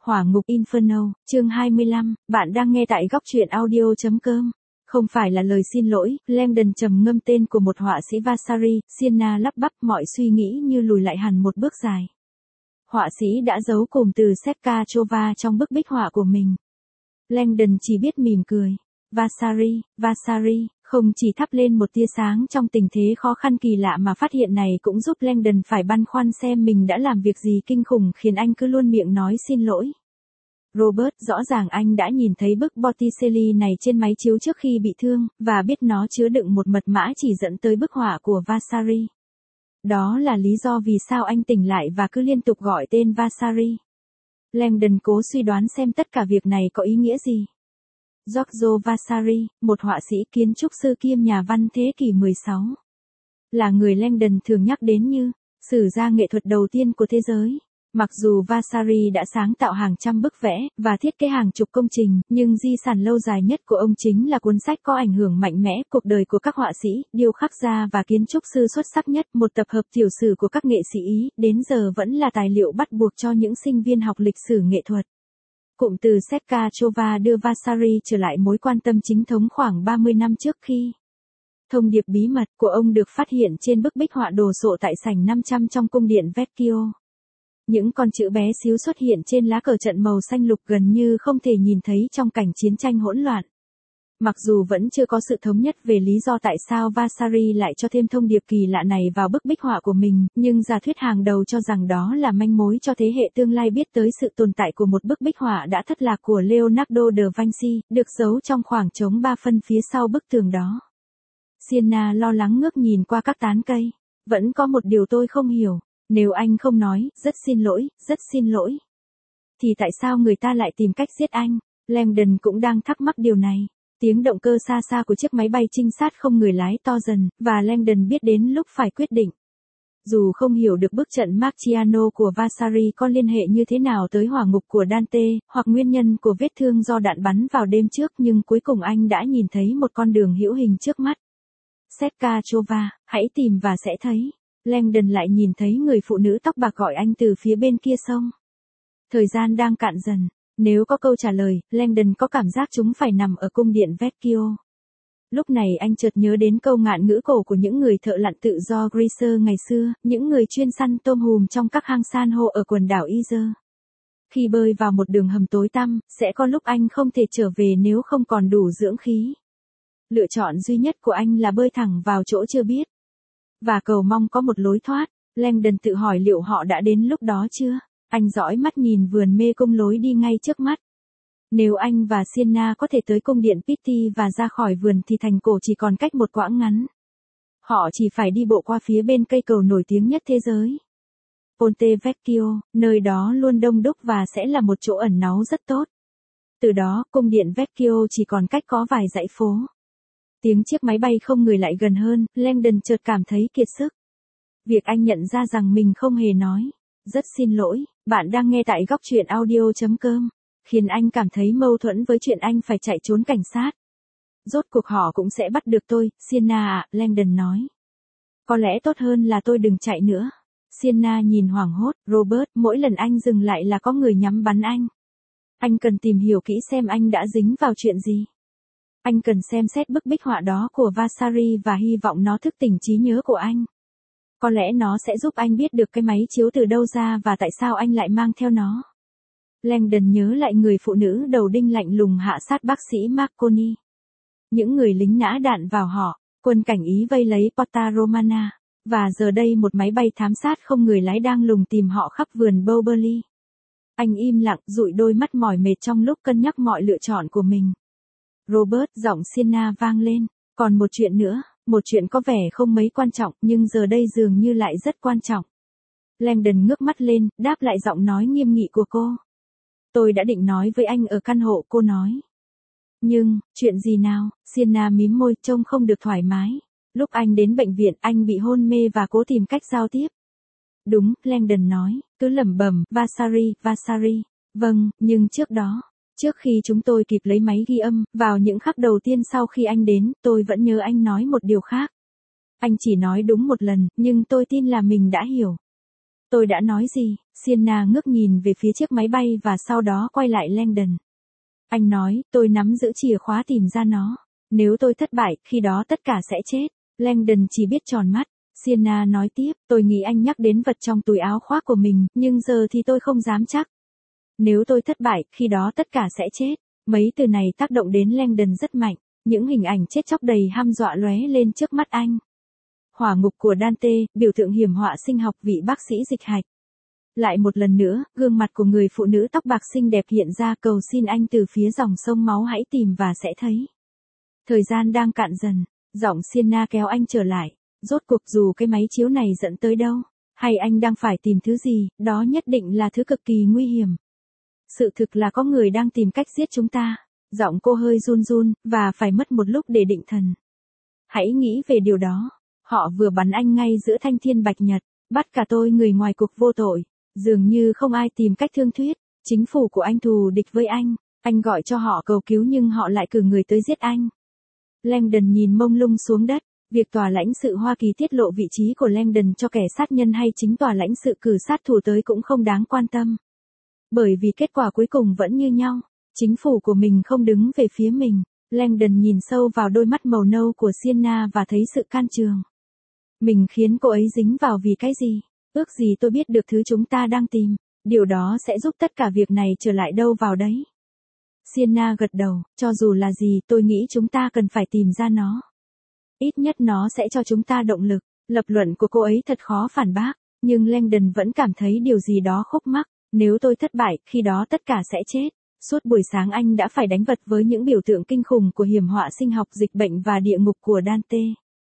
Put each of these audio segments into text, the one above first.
Hỏa ngục Inferno, chương 25, bạn đang nghe tại góc truyện audio.com. Không phải là lời xin lỗi, Langdon trầm ngâm tên của một họa sĩ Vasari, Sienna lắp bắp, mọi suy nghĩ như lùi lại hẳn một bước dài. Họa sĩ đã giấu cụm từ Sekachova trong bức bích họa của mình. Langdon chỉ biết mỉm cười. Vasari, không chỉ thắp lên một tia sáng trong tình thế khó khăn kỳ lạ mà phát hiện này cũng giúp Langdon phải băn khoăn xem mình đã làm việc gì kinh khủng khiến anh cứ luôn miệng nói xin lỗi. Robert, rõ ràng anh đã nhìn thấy bức Botticelli này trên máy chiếu trước khi bị thương, và biết nó chứa đựng một mật mã chỉ dẫn tới bức họa của Vasari. Đó là lý do vì sao anh tỉnh lại và cứ liên tục gọi tên Vasari. Langdon cố suy đoán xem tất cả việc này có ý nghĩa gì. Giorgio Vasari, một họa sĩ kiến trúc sư kiêm nhà văn thế kỷ 16. Là người Langdon thường nhắc đến như sử gia nghệ thuật đầu tiên của thế giới. Mặc dù Vasari đã sáng tạo hàng trăm bức vẽ, và thiết kế hàng chục công trình, nhưng di sản lâu dài nhất của ông chính là cuốn sách có ảnh hưởng mạnh mẽ cuộc đời của các họa sĩ, điêu khắc gia và kiến trúc sư xuất sắc nhất, một tập hợp tiểu sử của các nghệ sĩ Ý, đến giờ vẫn là tài liệu bắt buộc cho những sinh viên học lịch sử nghệ thuật. Cụm từ Sekachova đưa Vasari trở lại mối quan tâm chính thống khoảng 30 năm trước khi thông điệp bí mật của ông được phát hiện trên bức bích họa đồ sộ tại sảnh 500 trong cung điện Vecchio. Những con chữ bé xíu xuất hiện trên lá cờ trận màu xanh lục gần như không thể nhìn thấy trong cảnh chiến tranh hỗn loạn. Mặc dù vẫn chưa có sự thống nhất về lý do tại sao Vasari lại cho thêm thông điệp kỳ lạ này vào bức bích họa của mình, nhưng giả thuyết hàng đầu cho rằng đó là manh mối cho thế hệ tương lai biết tới sự tồn tại của một bức bích họa đã thất lạc của Leonardo da Vinci, được giấu trong khoảng trống 3 phân phía sau bức tường đó. Sienna lo lắng ngước nhìn qua các tán cây. Vẫn có một điều tôi không hiểu. Nếu anh không nói, rất xin lỗi. Thì tại sao người ta lại tìm cách giết anh? Langdon cũng đang thắc mắc điều này. Tiếng động cơ xa xa của chiếc máy bay trinh sát không người lái to dần, và Langdon biết đến lúc phải quyết định. Dù không hiểu được bức trận Marciano của Vasari có liên hệ như thế nào tới hỏa ngục của Dante, hoặc nguyên nhân của vết thương do đạn bắn vào đêm trước, nhưng cuối cùng anh đã nhìn thấy một con đường hữu hình trước mắt. Sekachova, hãy tìm và sẽ thấy. Langdon lại nhìn thấy người phụ nữ tóc bạc gọi anh từ phía bên kia sông. Thời gian đang cạn dần. Nếu có câu trả lời, Langdon có cảm giác chúng phải nằm ở cung điện Vecchio. Lúc này anh chợt nhớ đến câu ngạn ngữ cổ của những người thợ lặn tự do Greaser ngày xưa, những người chuyên săn tôm hùm trong các hang san hô ở quần đảo Iser. Khi bơi vào một đường hầm tối tăm, sẽ có lúc anh không thể trở về nếu không còn đủ dưỡng khí. Lựa chọn duy nhất của anh là bơi thẳng vào chỗ chưa biết. Và cầu mong có một lối thoát. Langdon tự hỏi liệu họ đã đến lúc đó chưa? Anh dõi mắt nhìn vườn mê cung lối đi ngay trước mắt. Nếu anh và Sienna có thể tới cung điện Pitti và ra khỏi vườn thì thành cổ chỉ còn cách một quãng ngắn. Họ chỉ phải đi bộ qua phía bên cây cầu nổi tiếng nhất thế giới. Ponte Vecchio, nơi đó luôn đông đúc và sẽ là một chỗ ẩn náu rất tốt. Từ đó, cung điện Vecchio chỉ còn cách có vài dãy phố. Tiếng chiếc máy bay không người lại gần hơn, Langdon chợt cảm thấy kiệt sức. Việc anh nhận ra rằng mình không hề nói, rất xin lỗi, bạn đang nghe tại góc truyện audio.com, khiến anh cảm thấy mâu thuẫn với chuyện anh phải chạy trốn cảnh sát. Rốt cuộc họ cũng sẽ bắt được tôi, Sienna ạ, Langdon nói. Có lẽ tốt hơn là tôi đừng chạy nữa. Sienna nhìn hoảng hốt, Robert, mỗi lần anh dừng lại là có người nhắm bắn anh. Anh cần tìm hiểu kỹ xem anh đã dính vào chuyện gì. Anh cần xem xét bức bích họa đó của Vasari và hy vọng nó thức tỉnh trí nhớ của anh. Có lẽ nó sẽ giúp anh biết được cái máy chiếu từ đâu ra và tại sao anh lại mang theo nó. Langdon nhớ lại người phụ nữ đầu đinh lạnh lùng hạ sát bác sĩ Marconi. Những người lính nã đạn vào họ, quân cảnh Ý vây lấy Porta Romana, và giờ đây một máy bay thám sát không người lái đang lùng tìm họ khắp vườn Bowerly. Anh im lặng, dụi đôi mắt mỏi mệt trong lúc cân nhắc mọi lựa chọn của mình. Robert, giọng Sienna vang lên, còn một chuyện nữa, một chuyện có vẻ không mấy quan trọng nhưng giờ đây dường như lại rất quan trọng. Langdon ngước mắt lên, đáp lại giọng nói nghiêm nghị của cô. Tôi đã định nói với anh ở căn hộ, cô nói. Nhưng, chuyện gì nào? Sienna mím môi, trông không được thoải mái. Lúc anh đến bệnh viện, anh bị hôn mê và cố tìm cách giao tiếp. Đúng, Langdon nói, cứ lẩm bẩm, Vasari. Vâng, nhưng trước đó. Trước khi chúng tôi kịp lấy máy ghi âm, vào những khắc đầu tiên sau khi anh đến, tôi vẫn nhớ anh nói một điều khác. Anh chỉ nói đúng một lần, nhưng tôi tin là mình đã hiểu. Tôi đã nói gì? Sienna ngước nhìn về phía chiếc máy bay và sau đó quay lại Langdon. Anh nói, tôi nắm giữ chìa khóa tìm ra nó. Nếu tôi thất bại, khi đó tất cả sẽ chết. Langdon chỉ biết tròn mắt. Sienna nói tiếp, tôi nghĩ anh nhắc đến vật trong túi áo khoác của mình, nhưng giờ thì tôi không dám chắc. Nếu tôi thất bại, khi đó tất cả sẽ chết. Mấy từ này tác động đến Langdon rất mạnh. Những hình ảnh chết chóc đầy hăm dọa lóe lên trước mắt anh. Hỏa ngục của Dante, biểu tượng hiểm họa sinh học vị bác sĩ dịch hạch. Lại một lần nữa, gương mặt của người phụ nữ tóc bạc xinh đẹp hiện ra, cầu xin anh từ phía dòng sông máu hãy tìm và sẽ thấy. Thời gian đang cạn dần, giọng Sienna kéo anh trở lại. Rốt cuộc dù cái máy chiếu này dẫn tới đâu, hay anh đang phải tìm thứ gì, đó nhất định là thứ cực kỳ nguy hiểm. Sự thực là có người đang tìm cách giết chúng ta. Giọng cô hơi run run, và phải mất một lúc để định thần. Hãy nghĩ về điều đó. Họ vừa bắn anh ngay giữa thanh thiên bạch nhật, bắt cả tôi người ngoài cuộc vô tội. Dường như không ai tìm cách thương thuyết. Chính phủ của anh thù địch với anh gọi cho họ cầu cứu nhưng họ lại cử người tới giết anh. Langdon nhìn mông lung xuống đất. Việc tòa lãnh sự Hoa Kỳ tiết lộ vị trí của Langdon cho kẻ sát nhân hay chính tòa lãnh sự cử sát thủ tới cũng không đáng quan tâm. Bởi vì kết quả cuối cùng vẫn như nhau. Chính phủ của mình không đứng về phía mình. Langdon nhìn sâu vào đôi mắt màu nâu của Sienna và thấy sự can trường. Mình khiến cô ấy dính vào vì cái gì? Ước gì tôi biết được thứ chúng ta đang tìm. Điều đó sẽ giúp tất cả việc này trở lại đâu vào đấy. Sienna gật đầu, cho dù là gì tôi nghĩ chúng ta cần phải tìm ra nó. Ít nhất nó sẽ cho chúng ta động lực. Lập luận của cô ấy thật khó phản bác. Nhưng Langdon vẫn cảm thấy điều gì đó khúc mắc. Nếu tôi thất bại, khi đó tất cả sẽ chết. Suốt buổi sáng anh đã phải đánh vật với những biểu tượng kinh khủng của hiểm họa sinh học, dịch bệnh và địa ngục của Dante.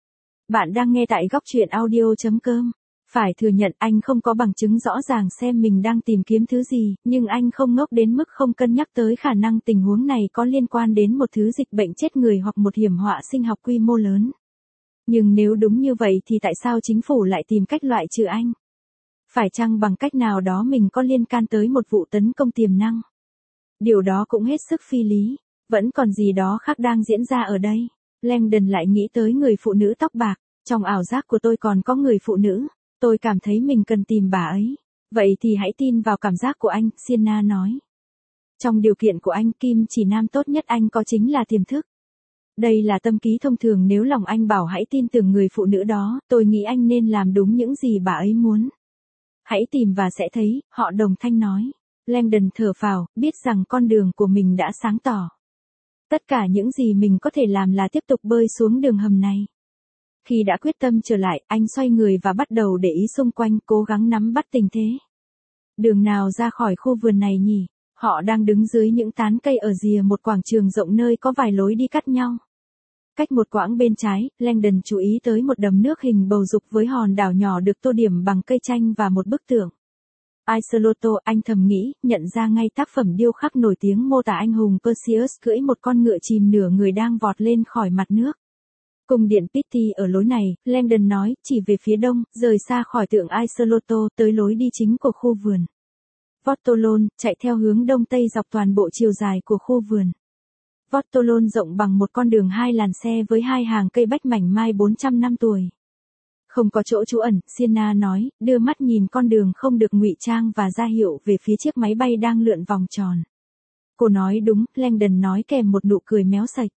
Bạn đang nghe tại góc truyện audio.com. Phải thừa nhận anh không có bằng chứng rõ ràng xem mình đang tìm kiếm thứ gì, nhưng anh không ngốc đến mức không cân nhắc tới khả năng tình huống này có liên quan đến một thứ dịch bệnh chết người hoặc một hiểm họa sinh học quy mô lớn. Nhưng nếu đúng như vậy thì tại sao chính phủ lại tìm cách loại trừ anh? Phải chăng bằng cách nào đó mình có liên can tới một vụ tấn công tiềm năng? Điều đó cũng hết sức phi lý. Vẫn còn gì đó khác đang diễn ra ở đây. Langdon lại nghĩ tới người phụ nữ tóc bạc. Trong ảo giác của tôi còn có người phụ nữ. Tôi cảm thấy mình cần tìm bà ấy. Vậy thì hãy tin vào cảm giác của anh, Sienna nói. Trong điều kiện của anh, kim chỉ nam tốt nhất anh có chính là tiềm thức. Đây là tâm ký thông thường, nếu lòng anh bảo hãy tin tưởng người phụ nữ đó, tôi nghĩ anh nên làm đúng những gì bà ấy muốn. Hãy tìm và sẽ thấy, họ đồng thanh nói. Langdon thở phào, biết rằng con đường của mình đã sáng tỏ. Tất cả những gì mình có thể làm là tiếp tục bơi xuống đường hầm này. Khi đã quyết tâm trở lại, anh xoay người và bắt đầu để ý xung quanh, cố gắng nắm bắt tình thế. Đường nào ra khỏi khu vườn này nhỉ? Họ đang đứng dưới những tán cây ở rìa một quảng trường rộng nơi có vài lối đi cắt nhau. Cách một quãng bên trái, Langdon chú ý tới một đầm nước hình bầu dục với hòn đảo nhỏ được tô điểm bằng cây chanh và một bức tượng. Isolotto, anh thầm nghĩ, nhận ra ngay tác phẩm điêu khắc nổi tiếng mô tả anh hùng Perseus cưỡi một con ngựa chìm nửa người đang vọt lên khỏi mặt nước. Cung điện Pitti ở lối này, Langdon nói, chỉ về phía đông, rời xa khỏi tượng Isolotto, tới lối đi chính của khu vườn. Vortolon, chạy theo hướng đông tây dọc toàn bộ chiều dài của khu vườn. Vortolon rộng bằng một con đường hai làn xe với hai hàng cây bách mảnh mai 400 năm tuổi. Không có chỗ trú ẩn, Sienna nói, đưa mắt nhìn con đường không được ngụy trang và ra hiệu về phía chiếc máy bay đang lượn vòng tròn. Cô nói đúng, Langdon nói kèm một nụ cười méo sạch.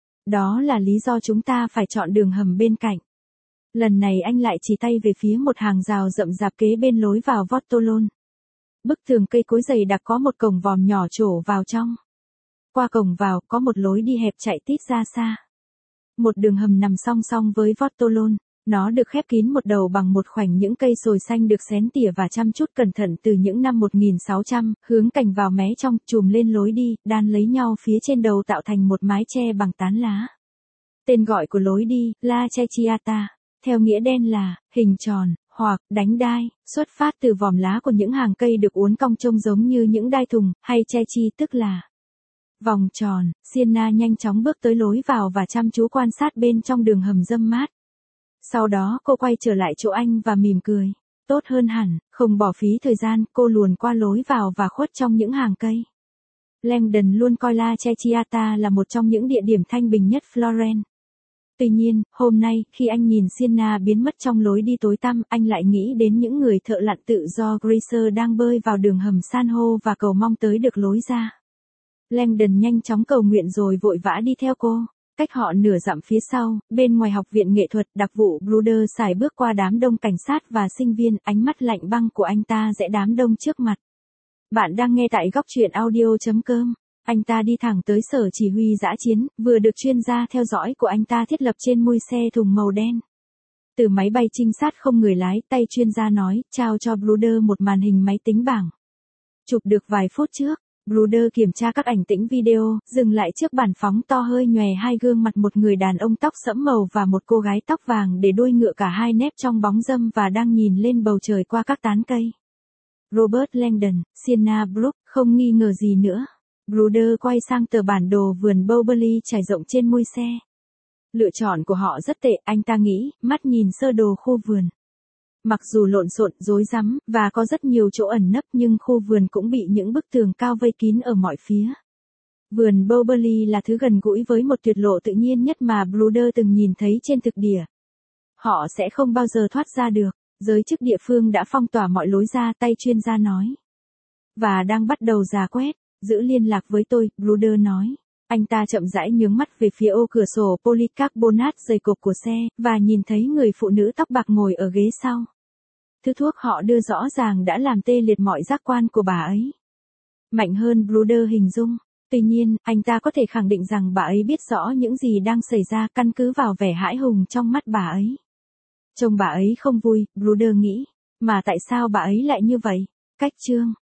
Đó là lý do chúng ta phải chọn đường hầm bên cạnh. Lần này anh lại chỉ tay về phía một hàng rào rậm rạp kế bên lối vào Vortolon. Bức tường cây cối dày đặc có một cổng vòm nhỏ trổ vào trong. Qua cổng vào, có một lối đi hẹp chạy tít ra xa. Một đường hầm nằm song song với Vortolon. Nó được khép kín một đầu bằng một khoảnh những cây sồi xanh được xén tỉa và chăm chút cẩn thận từ những năm 1600, hướng cành vào mé trong, chùm lên lối đi, đan lấy nhau phía trên đầu tạo thành một mái che bằng tán lá. Tên gọi của lối đi, La Cecchiata, theo nghĩa đen là, hình tròn, hoặc, đánh đai, xuất phát từ vòm lá của những hàng cây được uốn cong trông giống như những đai thùng, hay Cecchi tức là vòng tròn. Sienna nhanh chóng bước tới lối vào và chăm chú quan sát bên trong đường hầm râm mát. Sau đó cô quay trở lại chỗ anh và mỉm cười. Tốt hơn hẳn, không bỏ phí thời gian, cô luồn qua lối vào và khuất trong những hàng cây. Langdon luôn coi La Cecchiata là một trong những địa điểm thanh bình nhất Florence. Tuy nhiên, hôm nay, khi anh nhìn Sienna biến mất trong lối đi tối tăm, anh lại nghĩ đến những người thợ lặn tự do Greaser đang bơi vào đường hầm san hô và cầu mong tới được lối ra. Langdon nhanh chóng cầu nguyện rồi vội vã đi theo cô. Cách họ nửa dặm phía sau, bên ngoài học viện nghệ thuật, đặc vụ Bruder sải bước qua đám đông cảnh sát và sinh viên, ánh mắt lạnh băng của anh ta rẽ đám đông trước mặt. Bạn đang nghe tại góc truyện audio.com. Anh ta đi thẳng tới sở chỉ huy dã chiến, vừa được chuyên gia theo dõi của anh ta thiết lập trên mui xe thùng màu đen. Từ máy bay trinh sát không người lái, tay chuyên gia nói, trao cho Bruder một màn hình máy tính bảng. Chụp được vài phút trước, Bruder kiểm tra các ảnh tĩnh video, dừng lại trước bản phóng to hơi nhòe hai gương mặt một người đàn ông tóc sẫm màu và một cô gái tóc vàng để đuôi ngựa cả hai nép trong bóng râm và đang nhìn lên bầu trời qua các tán cây. Robert Langdon, Sienna Brooke, không nghi ngờ gì nữa. Bruder quay sang tờ bản đồ vườn Bowerly trải rộng trên mui xe. Lựa chọn của họ rất tệ, anh ta nghĩ, mắt nhìn sơ đồ khu vườn. Mặc dù lộn xộn, rối rắm, và có rất nhiều chỗ ẩn nấp nhưng khu vườn cũng bị những bức tường cao vây kín ở mọi phía. Vườn Bowerly là thứ gần gũi với một tuyệt lộ tự nhiên nhất mà Bruder từng nhìn thấy trên thực địa. Họ sẽ không bao giờ thoát ra được, giới chức địa phương đã phong tỏa mọi lối ra, tay chuyên gia nói. Và đang bắt đầu rà quét, giữ liên lạc với tôi, Bruder nói. Anh ta chậm rãi nhướng mắt về phía ô cửa sổ polycarbonate dày cộp của xe, và nhìn thấy người phụ nữ tóc bạc ngồi ở ghế sau. Thứ thuốc họ đưa rõ ràng đã làm tê liệt mọi giác quan của bà ấy. Mạnh hơn Bruder hình dung. Tuy nhiên, anh ta có thể khẳng định rằng bà ấy biết rõ những gì đang xảy ra căn cứ vào vẻ hãi hùng trong mắt bà ấy. Trông bà ấy không vui, Bruder nghĩ. Mà tại sao bà ấy lại như vậy? Cách chương